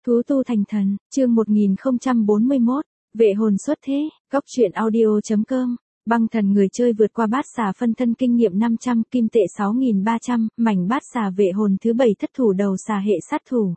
Thú tu thành thần, chương 1041, vệ hồn xuất thế, góc truyện audio.com. Băng thần người chơi vượt qua bát xà phân thân kinh nghiệm 500, kim tệ 6.300, mảnh bát xà vệ hồn thứ 7 thất thủ đầu xà hệ sát thủ.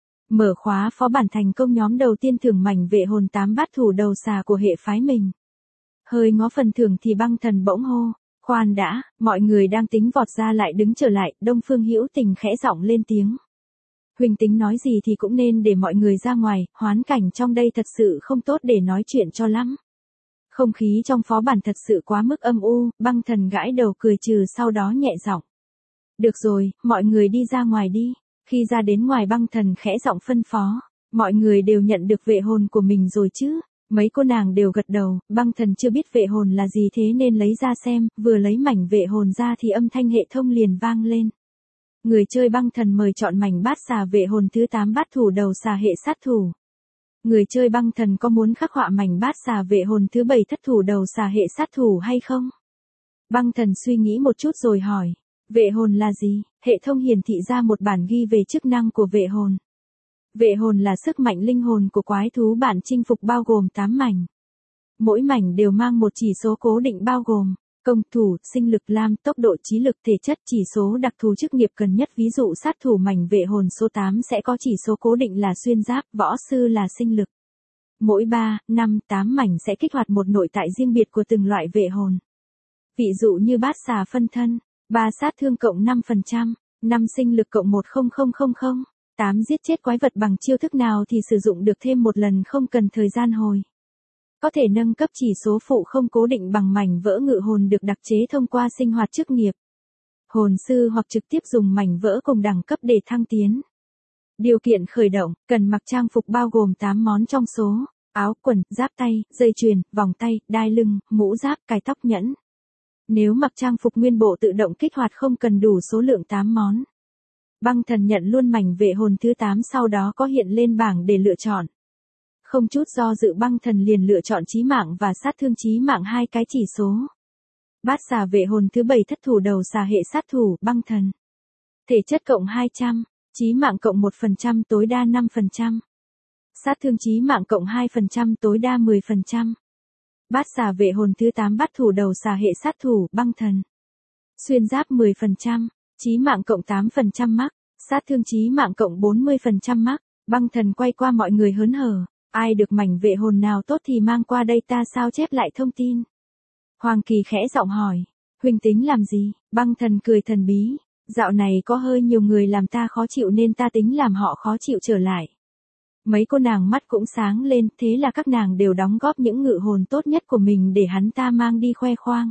Mở khóa phó bản thành công, nhóm đầu tiên thưởng mảnh vệ hồn 8 bát thủ đầu xà của hệ phái mình. Hơi ngó phần thưởng thì băng thần bỗng hô, khoan đã, mọi người đang tính vọt ra lại đứng trở lại, Đông Phương Hữu Tình khẽ giọng lên tiếng. Huỳnh tính nói gì thì cũng nên để mọi người ra ngoài, hoán cảnh trong đây thật sự không tốt để nói chuyện cho lắm. Không khí trong phó bản thật sự quá mức âm u, băng thần gãi đầu cười trừ sau đó nhẹ giọng. Được rồi, mọi người đi ra ngoài đi. Khi ra đến ngoài băng thần khẽ giọng phân phó. Mọi người đều nhận được vệ hồn của mình rồi chứ? Mấy cô nàng đều gật đầu, băng thần chưa biết vệ hồn là gì thế nên lấy ra xem, vừa lấy mảnh vệ hồn ra thì âm thanh hệ thống liền vang lên. Người chơi băng thần mời chọn mảnh bát xà vệ hồn thứ 8 bát thủ đầu xà hệ sát thủ. Người chơi băng thần có muốn khắc họa mảnh bát xà vệ hồn thứ 7 thất thủ đầu xà hệ sát thủ hay không? Băng thần suy nghĩ một chút rồi hỏi. Vệ hồn là gì? Hệ thống hiển thị ra một bản ghi về chức năng của vệ hồn. Vệ hồn là sức mạnh linh hồn của quái thú bản chinh phục bao gồm 8 mảnh. Mỗi mảnh đều mang một chỉ số cố định bao gồm công thủ, sinh lực, lam, tốc độ, trí lực, thể chất, chỉ số đặc thù chức nghiệp cần nhất, ví dụ sát thủ mảnh vệ hồn số 8 sẽ có chỉ số cố định là xuyên giáp, võ sư là sinh lực. Mỗi 3, 5, 8 mảnh sẽ kích hoạt một nội tại riêng biệt của từng loại vệ hồn. Ví dụ như bát xà phân thân, 3 sát thương cộng 5%, 5 sinh lực cộng 10000, 8 giết chết quái vật bằng chiêu thức nào thì sử dụng được thêm một lần không cần thời gian hồi. Có thể nâng cấp chỉ số phụ không cố định bằng mảnh vỡ ngự hồn được đặc chế thông qua sinh hoạt chức nghiệp. Hồn sư hoặc trực tiếp dùng mảnh vỡ cùng đẳng cấp để thăng tiến. Điều kiện khởi động, cần mặc trang phục bao gồm 8 món trong số, áo, quần, giáp tay, dây chuyền, vòng tay, đai lưng, mũ giáp, cài tóc, nhẫn. Nếu mặc trang phục nguyên bộ tự động kích hoạt không cần đủ số lượng 8 món. Băng thần nhận luôn mảnh vệ hồn thứ 8 sau đó có hiện lên bảng để lựa chọn. Không chút do dự băng thần liền lựa chọn chí mạng và sát thương chí mạng, hai cái chỉ số. Bát xà vệ hồn thứ 7 thất thủ đầu xà hệ sát thủ, băng thần. Thể chất cộng 200, chí mạng cộng 1% tối đa 5%. Sát thương chí mạng cộng 2% tối đa 10%. Bát xà vệ hồn thứ 8 bát thủ đầu xà hệ sát thủ, băng thần. Xuyên giáp 10%, chí mạng cộng 8% mắc, sát thương chí mạng cộng 40% mắc. Băng thần quay qua mọi người hớn hở. Ai được mảnh vệ hồn nào tốt thì mang qua đây ta sao chép lại thông tin. Hoàng Kỳ khẽ giọng hỏi. Huỳnh tính làm gì? Băng thần cười thần bí. Dạo này có hơi nhiều người làm ta khó chịu nên ta tính làm họ khó chịu trở lại. Mấy cô nàng mắt cũng sáng lên, thế là các nàng đều đóng góp những ngự hồn tốt nhất của mình để hắn ta mang đi khoe khoang.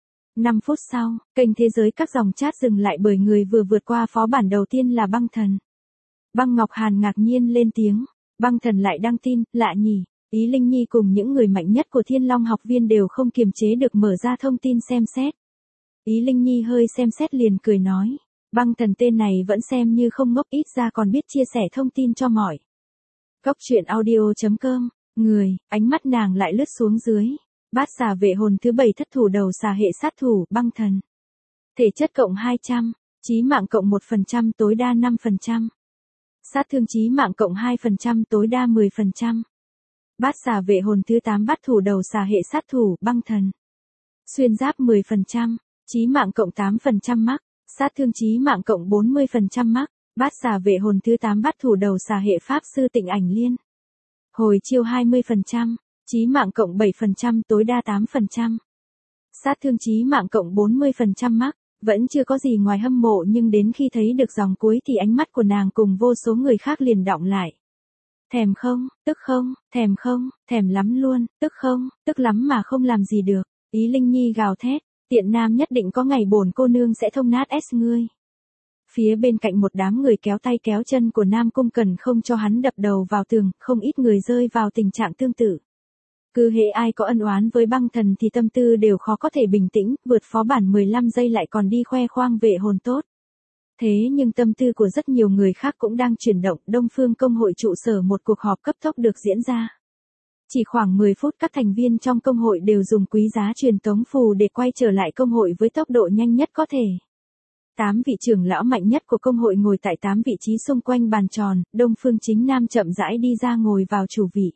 5 phút sau, kênh thế giới các dòng chat dừng lại bởi người vừa vượt qua phó bản đầu tiên là băng thần. Băng Ngọc Hàn ngạc nhiên lên tiếng. Băng thần lại đăng tin, lạ nhỉ. Ý Linh Nhi cùng những người mạnh nhất của Thiên Long học viên đều không kiềm chế được mở ra thông tin xem xét. Ý Linh Nhi hơi xem xét liền cười nói. Băng thần tên này vẫn xem như không ngốc, ít ra còn biết chia sẻ thông tin cho mọi. Góc truyện audio.com, người, ánh mắt nàng lại lướt xuống dưới. Bát xà vệ hồn thứ 7 thất thủ đầu xà hệ sát thủ, băng thần. Thể chất cộng 200, chí mạng cộng 1% tối đa 5%. Sát thương chí mạng cộng 2% tối đa 10%. Bát xà vệ hồn thứ 8 bát thủ đầu xà hệ sát thủ, băng thần. Xuyên giáp 10%, chí mạng cộng 8% mắc, sát thương chí mạng cộng 40% mắc. Bát xà vệ hồn thứ 8 bát thủ đầu xà hệ pháp sư Tịnh Ảnh Liên. Hồi chiêu 20%, chí mạng cộng 7% tối đa 8%. Sát thương chí mạng cộng 40% mắc. Vẫn chưa có gì ngoài hâm mộ nhưng đến khi thấy được dòng cuối thì ánh mắt của nàng cùng vô số người khác liền đọng lại. Thèm không, tức không, thèm không, thèm lắm luôn, tức không, tức lắm mà không làm gì được. Ý Linh Nhi gào thét, tiện nam nhất định có ngày bổn cô nương sẽ thông nát S ngươi. Phía bên cạnh một đám người kéo tay kéo chân của Nam Cung Cần không cho hắn đập đầu vào tường, không ít người rơi vào tình trạng tương tự. Cứ hễ ai có ân oán với băng thần thì tâm tư đều khó có thể bình tĩnh, vượt phó bản 15 giây lại còn đi khoe khoang vệ hồn tốt. Thế nhưng tâm tư của rất nhiều người khác cũng đang chuyển động, Đông Phương công hội trụ sở một cuộc họp cấp tốc được diễn ra. Chỉ khoảng 10 phút các thành viên trong công hội đều dùng quý giá truyền tống phù để quay trở lại công hội với tốc độ nhanh nhất có thể. 8 vị trưởng lão mạnh nhất của công hội ngồi tại 8 vị trí xung quanh bàn tròn, Đông Phương Chính Nam chậm rãi đi ra ngồi vào chủ vị.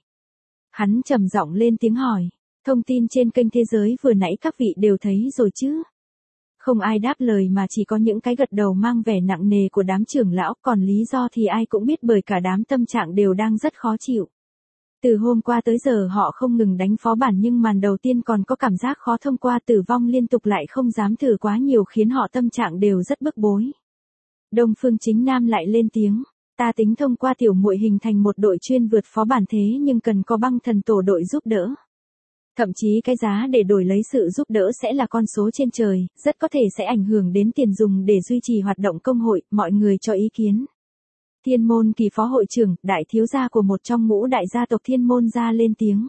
Hắn trầm giọng lên tiếng hỏi, thông tin trên kênh thế giới vừa nãy các vị đều thấy rồi chứ? Không ai đáp lời mà chỉ có những cái gật đầu mang vẻ nặng nề của đám trưởng lão, còn lý do thì ai cũng biết bởi cả đám tâm trạng đều đang rất khó chịu. Từ hôm qua tới giờ họ không ngừng đánh phó bản nhưng màn đầu tiên còn có cảm giác khó thông qua, tử vong liên tục lại không dám thử quá nhiều khiến họ tâm trạng đều rất bức bối. Đông Phương Chính Nam lại lên tiếng, ta tính thông qua tiểu muội hình thành một đội chuyên vượt phó bản thế nhưng cần có băng thần tổ đội giúp đỡ. Thậm chí cái giá để đổi lấy sự giúp đỡ sẽ là con số trên trời, rất có thể sẽ ảnh hưởng đến tiền dùng để duy trì hoạt động công hội, mọi người cho ý kiến. Thiên Môn Kỳ phó hội trưởng, đại thiếu gia của một trong ngũ đại gia tộc Thiên Môn gia lên tiếng.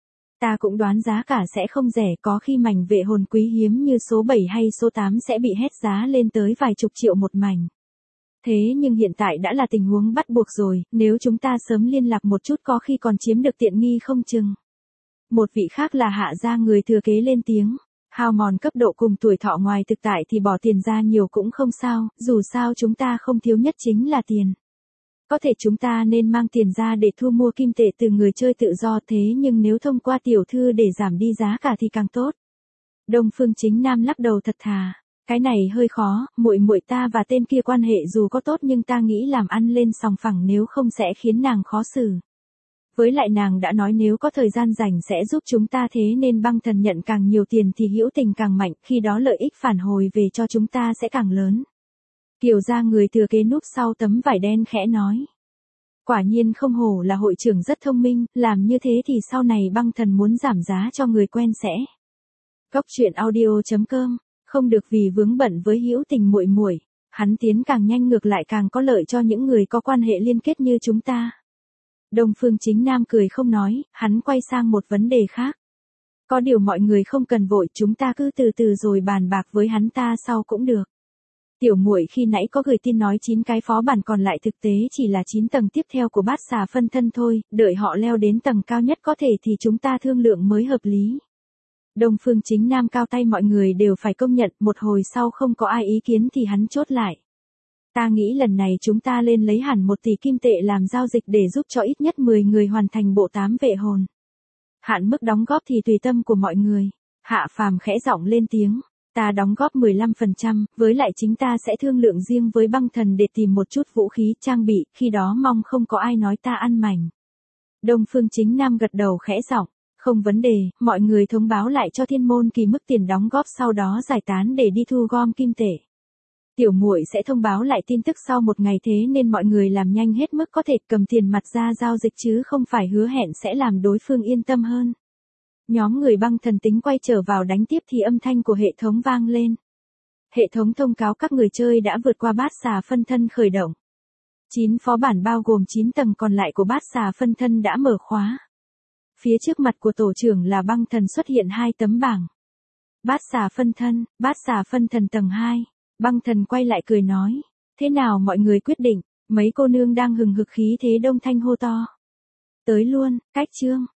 Ta cũng đoán giá cả sẽ không rẻ, có khi mảnh vệ hồn quý hiếm như số 7 hay số 8 sẽ bị hét giá lên tới vài chục triệu một mảnh. Thế nhưng hiện tại đã là tình huống bắt buộc rồi, nếu chúng ta sớm liên lạc một chút có khi còn chiếm được tiện nghi không chừng. Một vị khác là Hạ gia người thừa kế lên tiếng. Hao mòn cấp độ cùng tuổi thọ ngoài thực tại thì bỏ tiền ra nhiều cũng không sao, dù sao chúng ta không thiếu nhất chính là tiền. Có thể chúng ta nên mang tiền ra để thu mua kim tệ từ người chơi tự do, thế nhưng nếu thông qua tiểu thư để giảm đi giá cả thì càng tốt. Đông Phương Chính Nam lắc đầu thật thà, cái này hơi khó, muội muội ta và tên kia quan hệ dù có tốt nhưng ta nghĩ làm ăn lên sòng phẳng nếu không sẽ khiến nàng khó xử. Với lại nàng đã nói nếu có thời gian rảnh sẽ giúp chúng ta, thế nên băng thần nhận càng nhiều tiền thì hữu tình càng mạnh, khi đó lợi ích phản hồi về cho chúng ta sẽ càng lớn. Kiều gia người thừa kế núp sau tấm vải đen khẽ nói. Quả nhiên không hổ là hội trưởng rất thông minh, làm như thế thì sau này băng thần muốn giảm giá cho người quen sẽ. Góc truyện audio.com, không được vì vướng bận với hữu tình muội muội, hắn tiến càng nhanh ngược lại càng có lợi cho những người có quan hệ liên kết như chúng ta. Đông Phương Chính Nam cười không nói, hắn quay sang một vấn đề khác. Có điều mọi người không cần vội, chúng ta cứ từ từ rồi bàn bạc với hắn ta sau cũng được. Tiểu muội khi nãy có gửi tin nói 9 cái phó bản còn lại thực tế chỉ là 9 tầng tiếp theo của bát xà phân thân thôi, đợi họ leo đến tầng cao nhất có thể thì chúng ta thương lượng mới hợp lý. Đông Phương Chính Nam cao tay mọi người đều phải công nhận, một hồi sau không có ai ý kiến thì hắn chốt lại. Ta nghĩ lần này chúng ta lên lấy hẳn 1 tỷ kim tệ làm giao dịch để giúp cho ít nhất 10 người hoàn thành bộ 8 vệ hồn. Hạn mức đóng góp thì tùy tâm của mọi người. Hạ Phàm khẽ giọng lên tiếng. Ta đóng góp 15%, với lại chính ta sẽ thương lượng riêng với băng thần để tìm một chút vũ khí, trang bị, khi đó mong không có ai nói ta ăn mảnh. Đông Phương Chính Nam gật đầu khẽ giọng, không vấn đề, mọi người thông báo lại cho Thiên Môn Kỳ mức tiền đóng góp sau đó giải tán để đi thu gom kim tệ. Tiểu muội sẽ thông báo lại tin tức sau một ngày, thế nên mọi người làm nhanh hết mức có thể, cầm tiền mặt ra giao dịch chứ không phải hứa hẹn sẽ làm đối phương yên tâm hơn. Nhóm người băng thần tính quay trở vào đánh tiếp thì âm thanh của hệ thống vang lên. Hệ thống thông cáo các người chơi đã vượt qua bát xà phân thân khởi động. 9 phó bản bao gồm 9 tầng còn lại của bát xà phân thân đã mở khóa. Phía trước mặt của tổ trưởng là băng thần xuất hiện 2 tấm bảng. Bát xà phân thân tầng 2. Băng thần quay lại cười nói. Thế nào mọi người quyết định, mấy cô nương đang hừng hực khí thế đông thanh hô to. Tới luôn, cách chương.